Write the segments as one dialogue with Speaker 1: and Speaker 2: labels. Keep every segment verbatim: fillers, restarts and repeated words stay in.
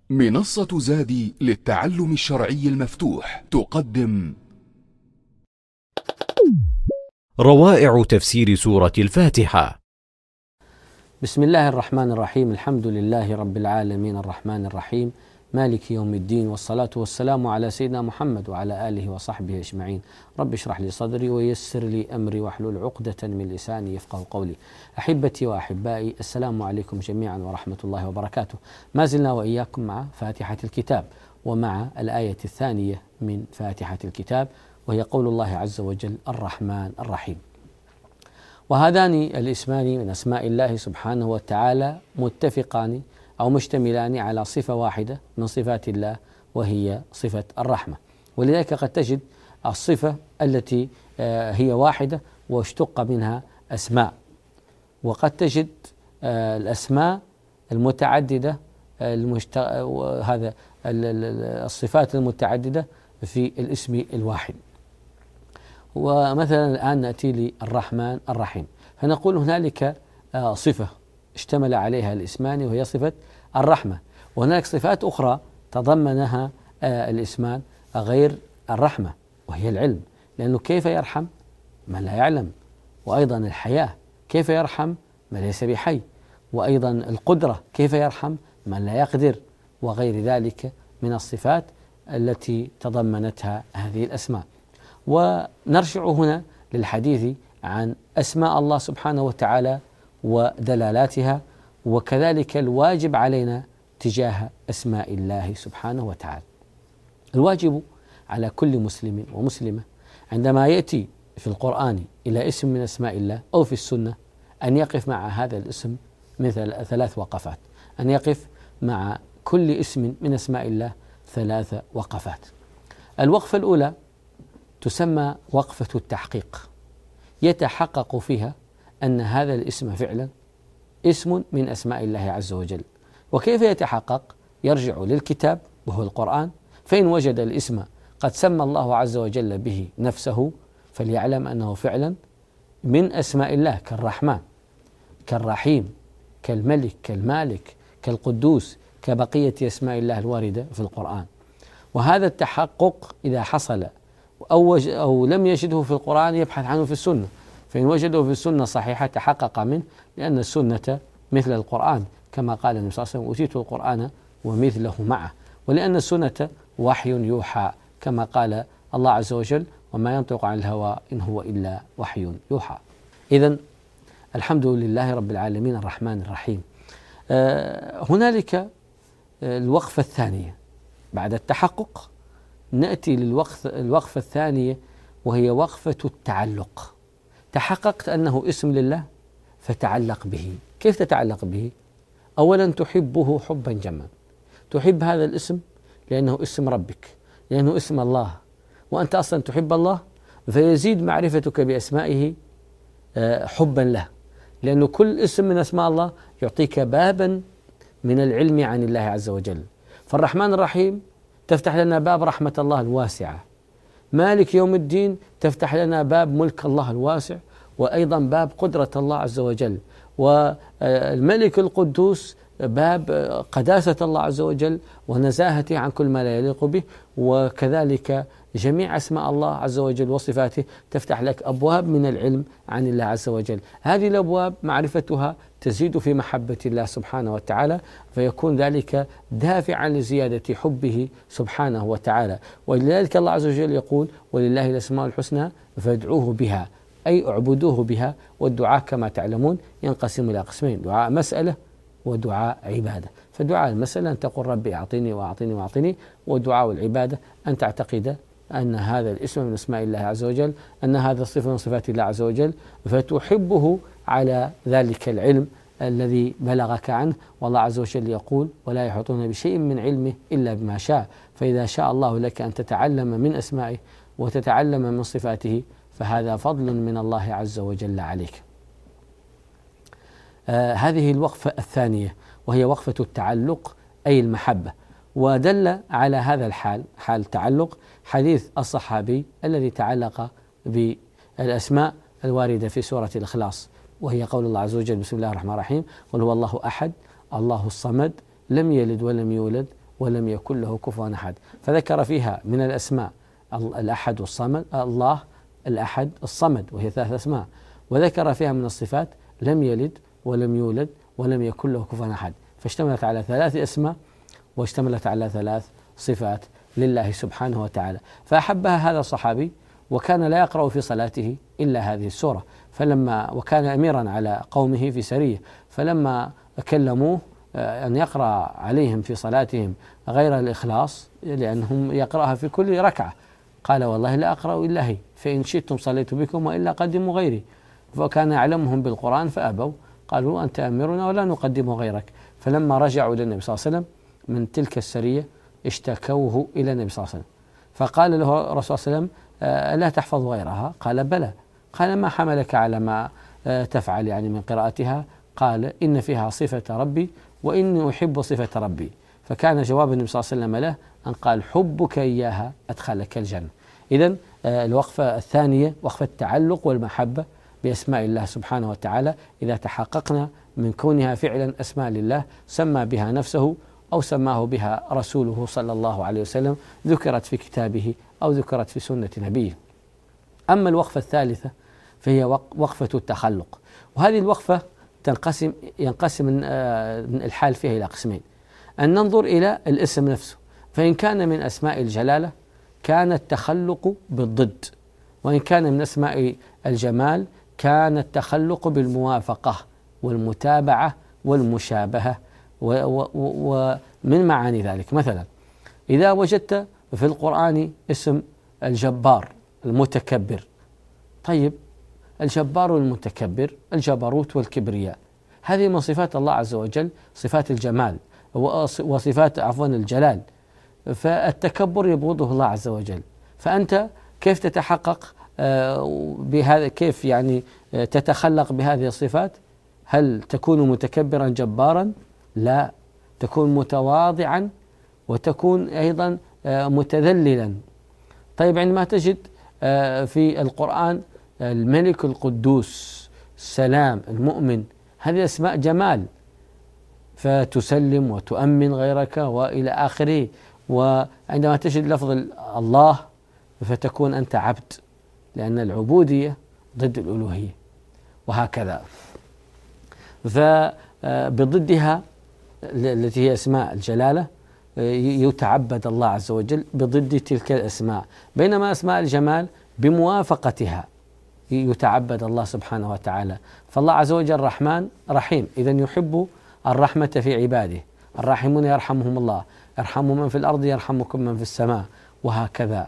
Speaker 1: منصة زادي للتعلم الشرعي المفتوح تقدم
Speaker 2: روائع تفسير سورة الفاتحة.
Speaker 3: بسم الله الرحمن الرحيم. الحمد لله رب العالمين الرحمن الرحيم مالك يوم الدين، والصلاة والسلام على سيدنا محمد وعلى آله وصحبه أجمعين. رب اشرح لي صدري ويسر لي أمري واحلل عقدة من لساني يفقه قولي. أحبتي وأحبائي، السلام عليكم جميعا ورحمة الله وبركاته. ما زلنا وإياكم مع فاتحة الكتاب ومع الآية الثانية من فاتحة الكتاب، وهي قول الله عز وجل الرحمن الرحيم. وهذان الاسمان من أسماء الله سبحانه وتعالى متفقان أو مشتملان على صفة واحدة من صفات الله، وهي صفة الرحمة. ولذلك قد تجد الصفة التي هي واحدة واشتق منها أسماء، وقد تجد الأسماء المتعددة المشت... هذا الصفات المتعددة في الاسم الواحد. ومثلا الآن نأتي للرحمن الرحيم، فنقول هنالك صفة اشتمل عليها الاسمان وهي صفة الرحمة، وهناك صفات أخرى تضمنها الاسمان غير الرحمة، وهي العلم، لأنه كيف يرحم من لا يعلم، وأيضا الحياة كيف يرحم من ليس بحي، وأيضا القدرة كيف يرحم من لا يقدر، وغير ذلك من الصفات التي تضمنتها هذه الأسماء. ونرجع هنا للحديث عن أسماء الله سبحانه وتعالى ودلالاتها، وكذلك الواجب علينا تجاه أسماء الله سبحانه وتعالى. الواجب على كل مسلم ومسلمة عندما يأتي في القرآن إلى اسم من أسماء الله أو في السنة أن يقف مع هذا الاسم مثل ثلاث وقفات، أن يقف مع كل اسم من أسماء الله ثلاث وقفات. الوقفة الأولى تسمى وقفة التحقيق، يتحقق فيها أن هذا الاسم فعلا اسم من أسماء الله عز وجل. وكيف يتحقق؟ يرجع للكتاب وهو القرآن، فإن وجد الاسم قد سمى الله عز وجل به نفسه فليعلم أنه فعلا من أسماء الله، كالرحمن كالرحيم كالملك كالمالك كالقدوس، كبقية أسماء الله الواردة في القرآن. وهذا التحقق إذا حصل أو, أو لم يجده في القرآن يبحث عنه في السنة، فإن وجده في السنة صحيحة تحقق منه، لأن السنة مثل القرآن كما قال النبي صلى الله عليه وسلم: أوتيت القرآن ومثله معه. ولأن السنة وحي يوحى كما قال الله عز وجل: وما ينطق عن الهوى إن هو إلا وحي يوحى. إذن الحمد لله رب العالمين الرحمن الرحيم. آه هنالك الوقفة الثانية بعد التحقق، نأتي للوقفة الثانية وهي وقفة التعلق. تحققت أنه اسم لله فتعلق به. كيف تتعلق به؟ أولا تحبه حبا جما، تحب هذا الاسم لأنه اسم ربك، لأنه اسم الله، وأنت أصلا تحب الله، فيزيد معرفتك بأسمائه حبا له، لأنه كل اسم من أسماء الله يعطيك بابا من العلم عن الله عز وجل. فالرحمن الرحيم تفتح لنا باب رحمة الله الواسعة، مالك يوم الدين تفتح لنا باب ملك الله الواسع، وأيضا باب قدرة الله عز وجل، والملك القدوس باب قداسة الله عز وجل ونزاهته عن كل ما لا يليق به، وكذلك جميع أسماء الله عز وجل وصفاته تفتح لك أبواب من العلم عن الله عز وجل. هذه الأبواب معرفتها تزيد في محبة الله سبحانه وتعالى، فيكون ذلك دافعا لزيادة حبه سبحانه وتعالى. ولذلك الله عز وجل يقول: ولله الأسماء الحسنى فادعوه بها، أي اعبدوه بها. والدعاء كما تعلمون ينقسم إلى قسمين: دعاء مسألة ودعاء عبادة. فدعاء المسألة أن تقول ربي أعطيني وأعطيني وأعطيني، ودعاء العبادة أن تعتقد أن هذا الاسم من اسماء الله عز وجل، أن هذا الصفة من صفات الله عز وجل، فتحبه على ذلك العلم الذي بلغك عنه. والله عز وجل يقول: ولا يحيطون بشيء من علمه إلا بما شاء. فإذا شاء الله لك أن تتعلم من أسمائه وتتعلم من صفاته فهذا فضل من الله عز وجل عليك. آه هذه الوقفة الثانية وهي وقفة التعلق أي المحبة. ودل على هذا الحال، حال التعلق، حديث الصحابي الذي تعلق بالأسماء الواردة في سورة الإخلاص، وهي قول الله عز وجل: بسم الله الرحمن الرحيم، قل هو الله أحد الله الصمد لم يلد ولم يولد ولم يكن له كفوا أحد، فذكر فيها من الأسماء الأحد والصمد، الله الأحد الصمد، وهي ثلاث أسماء، وذكر فيها من الصفات لم يلد ولم يولد ولم يكن له كفوا أحد، فاشتملت على ثلاث أسماء واشتملت على ثلاث صفات لله سبحانه وتعالى. فأحبها هذا الصحابي، وكان لا يقرأ في صلاته إلا هذه السورة، فلما وكان أميرا على قومه في سرية، فلما كلموه أن يقرأ عليهم في صلاتهم غير الإخلاص لأنهم يقرأها في كل ركعة، قال والله لا أقرأ إلا هي، فإن شئتم صليت بكم وإلا قدموا غيري. فكان يعلمهم بالقرآن فأبوا، قالوا أنت أميرنا ولا نقدم غيرك. فلما رجعوا إلى النبي صلى الله عليه وسلم من تلك السرية اشتكوه إلى النبي صلى الله عليه وسلم، فقال له الرسول صلى الله عليه وسلم ألا تحفظ غيرها؟ قال بلى. قال ما حملك على ما تفعل يعني من قراءتها؟ قال إن فيها صفة ربي وإني أحب صفة ربي. فكان جواب النبي صلى الله عليه وسلم له أن قال حبك إياها أدخلك الجنة. إذن الوقفة الثانية وقفة التعلق والمحبة بأسماء الله سبحانه وتعالى، إذا تحققنا من كونها فعلا أسماء لله سمى بها نفسه أو سماه بها رسوله صلى الله عليه وسلم، ذكرت في كتابه أو ذكرت في سنة نبيه. أما الوقفة الثالثة فهي وقفة التخلق، وهذه الوقفة تنقسم ينقسم الحال فيها إلى قسمين: أن ننظر إلى الاسم نفسه، فإن كان من أسماء الجلالة كان التخلق بالضد، وإن كان من أسماء الجمال كان التخلق بالموافقة والمتابعة والمشابهة. ومن معاني ذلك مثلا إذا وجدت في القرآن اسم الجبار المتكبر، طيب الجبار والمتكبر الجبروت والكبرياء، هذه من صفات الله عز وجل، صفات الجمال وصفات عفوا الجلال، فالتكبر يبغضه الله عز وجل. فأنت كيف تتحقق بهذا؟ كيف يعني تتخلق بهذه الصفات؟ هل تكون متكبرا جبارا؟ لا، تكون متواضعا وتكون أيضا متذللا. طيب عندما تجد في القرآن الملك القدوس السلام المؤمن، هذه أسماء جمال، فتسلم وتؤمن غيرك وإلى آخره. وعندما تجد لفظ الله فتكون أنت عبد، لأن العبودية ضد الألوهية، وهكذا. فبضدها التي هي أسماء الجلالة يتعبد الله عز وجل بضد تلك الأسماء، بينما أسماء الجمال بموافقتها يتعبد الله سبحانه وتعالى. فالله عز وجل رحمن رحيم، إذن يحب الرحمة في عباده، الراحمون يرحمهم الله، ارحموا من في الأرض يرحمكم من في السماء، وهكذا.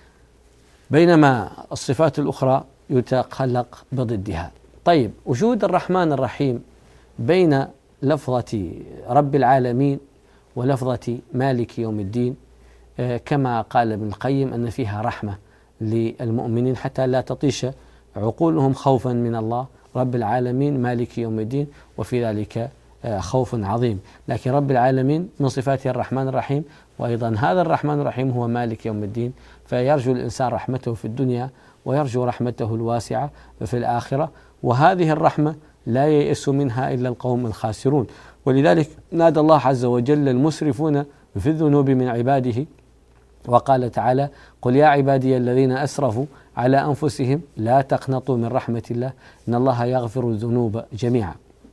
Speaker 3: بينما الصفات الأخرى يتخلق بضدها. طيب وجود الرحمن الرحيم بين لفظة رب العالمين ولفظة مالك يوم الدين، كما قال ابن القيم أن فيها رحمة للمؤمنين حتى لا تطيش عقولهم خوفا من الله، رب العالمين مالك يوم الدين، وفي ذلك خوف عظيم. لكن رب العالمين من صفاته الرحمن الرحيم، وأيضا هذا الرحمن الرحيم هو مالك يوم الدين، فيرجو الإنسان رحمته في الدنيا ويرجو رحمته الواسعة في الآخرة، وهذه الرحمة لا ييأس منها إلا القوم الخاسرون. ولذلك نادى الله عز وجل المسرفون في الذنوب من عباده، وقال تعالى: قل يا عبادي الذين أسرفوا على أنفسهم لا تقنطوا من رحمة الله إن الله يغفر الذنوب جميعا.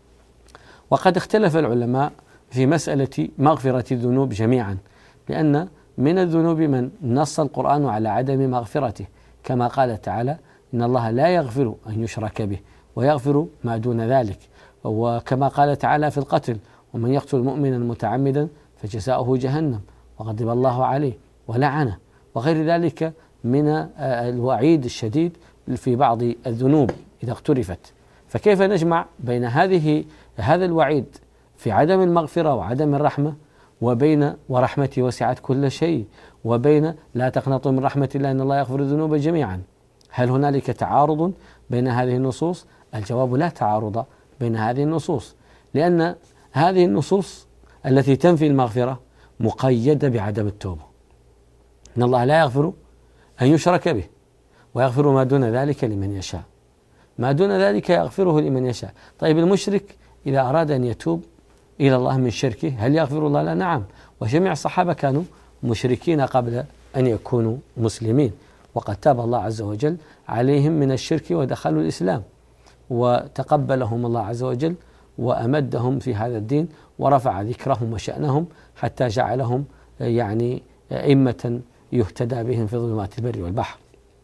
Speaker 3: وقد اختلف العلماء في مسألة مغفرة الذنوب جميعا، لأن من الذنوب من نص القرآن على عدم مغفرته، كما قال تعالى: إن الله لا يغفر أن يشرك به ويغفر ما دون ذلك، وكما قال تعالى في القتل: ومن يقتل مؤمنا متعمدا فجزاؤه جهنم وغضب الله عليه ولعنه، وغير ذلك من الوعيد الشديد في بعض الذنوب إذا اقترفت. فكيف نجمع بين هذه هذا الوعيد في عدم المغفرة وعدم الرحمة، وبين ورحمتي وسعت كل شيء، وبين لا تقنطوا من رحمة الله إن الله يغفر الذنوب جميعا؟ هل هنالك تعارض بين هذه النصوص؟ الجواب: لا تعارض بين هذه النصوص، لأن هذه النصوص التي تنفي المغفرة مقيدة بعدم التوبة. إن الله لا يغفر أن يشرك به ويغفر ما دون ذلك لمن يشاء، ما دون ذلك يغفره لمن يشاء. طيب المشرك إذا أراد أن يتوب إلى الله من شركه هل يغفر الله له؟ نعم. وجميع الصحابة كانوا مشركين قبل أن يكونوا مسلمين، وقد تاب الله عز وجل عليهم من الشرك ودخلوا الإسلام، وتقبلهم الله عز وجل وأمدهم في هذا الدين ورفع ذكرهم وشأنهم حتى جعلهم يعني أئمة يهتدى بهم في ظلمات البر والبحر.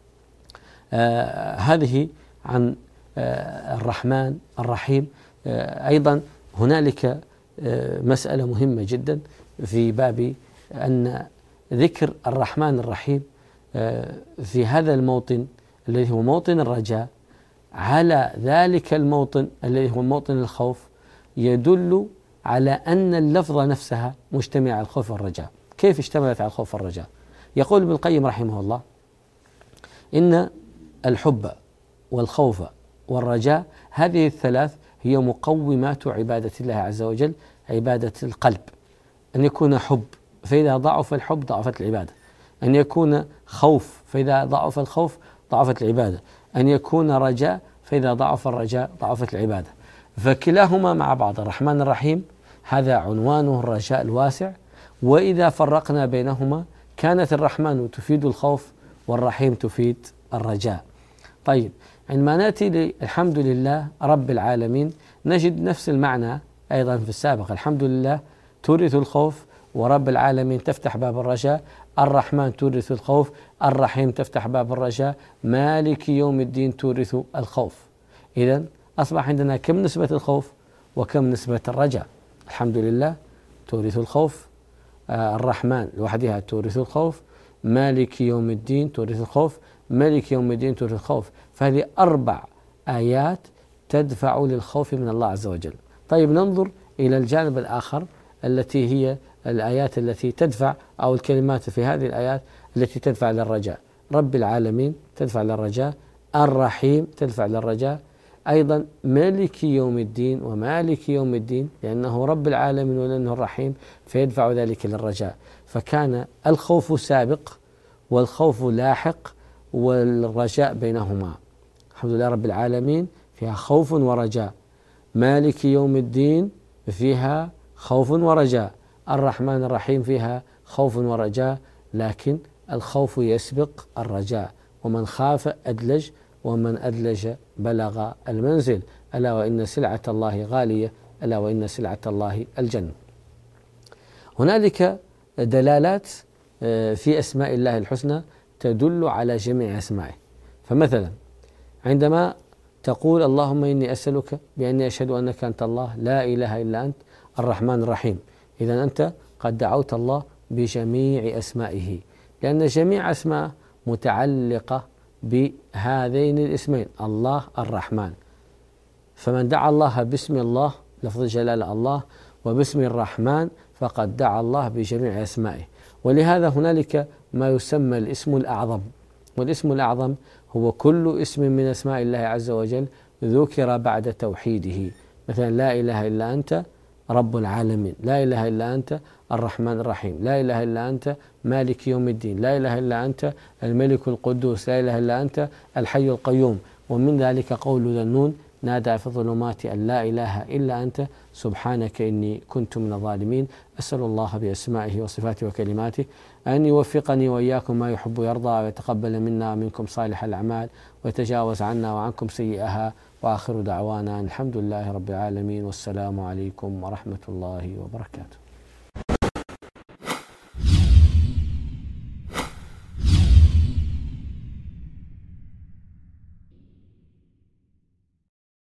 Speaker 3: آه هذه عن آه الرحمن الرحيم. آه أيضا هنالك آه مسألة مهمة جدا في باب أن ذكر الرحمن الرحيم آه في هذا الموطن الذي هو موطن الرجاء على ذلك الموطن الذي هو موطن الخوف يدل على أن اللفظ نفسها مجتمع على الخوف والرجاء. كيف اشتملت على الخوف والرجاء؟ يقول ابن القيم رحمه الله إن الحب والخوف والرجاء هذه الثلاث هي مقومات عبادة الله عز وجل، عبادة القلب. أن يكون حب فإذا ضعف الحب ضعفت العبادة، أن يكون خوف فإذا ضعف الخوف ضعفت العبادة، أن يكون رجاء فإذا ضعف الرجاء ضعفت العبادة. فكلاهما مع بعض. الرحمن الرحيم هذا عنوانه الرجاء الواسع، وإذا فرقنا بينهما كانت الرحمن تفيد الخوف والرحيم تفيد الرجاء. طيب، عندما نأتي الحمد لله رب العالمين نجد نفس المعنى أيضا في السابق. الحمد لله تورث الخوف، ورب العالمين تفتح باب الرجاء، الرحمن تورث الخوف، الرحيم تفتح باب الرجاء، مالك يوم الدين تورث الخوف. إذن أصبح عندنا كم نسبة الخوف وكم نسبة الرجاء؟ الحمد لله تورث الخوف، آه الرحمن لوحدها تورث الخوف، مالك يوم الدين تورث الخوف، مالك يوم الدين تورث الخوف. فهذه أربع آيات تدفع للخوف من الله عز وجل. طيب، ننظر إلى الجانب الآخر التي هي الآيات التي تدفع، أو الكلمات في هذه الآيات التي تدفع للرجاء. رب العالمين تدفع للرجاء، الرحيم تدفع للرجاء، أيضا مالك يوم الدين ومالك يوم الدين لأنه رب العالمين ولأنه الرحيم فيدفع ذلك للرجاء. فكان الخوف سابق والخوف لاحق والرجاء بينهما. الحمد لله رب العالمين فيها خوف ورجاء، مالك يوم الدين فيها خوف ورجاء، الرحمن الرحيم فيها خوف ورجاء، لكن الخوف يسبق الرجاء، ومن خاف أدلج ومن أدلج بلغ المنزل، ألا وإن سلعة الله غالية، ألا وإن سلعة الله الجنة. هنالك دلالات في أسماء الله الحسنى تدل على جميع أسمائه. فمثلا عندما تقول اللهم إني أسألك بأني أشهد أنك أنت الله لا إله إلا أنت الرحمن الرحيم، إذا أنت قد دعوت الله بجميع أسمائه، لأن جميع أسماء متعلقة بهذين الاسمين الله الرحمن. فمن دعا الله باسم الله لفظ جلالة الله وباسم الرحمن فقد دعا الله بجميع أسمائه. ولهذا هنالك ما يسمى الاسم الأعظم، والاسم الأعظم هو كل اسم من أسماء الله عز وجل ذكر بعد توحيده. مثلا لا إله إلا أنت رب العالمين، لا إله إلا أنت الرحمن الرحيم، لا إله إلا أنت مالك يوم الدين، لا إله إلا أنت الملك القدوس، لا إله إلا أنت الحي القيوم. ومن ذلك قول ذا النون نادى في الظلمات أن لا إله إلا أنت سبحانك إني كنت من الظالمين. أسأل الله بأسمائه وصفاته وكلماته أن يوفقني وإياكم ما يحب ويرضى، ويتقبل منا ومنكم صالح الأعمال، ويتجاوز عنا وعنكم سيئها. وآخر دعوانا الحمد لله رب العالمين، والسلام عليكم ورحمة الله وبركاته.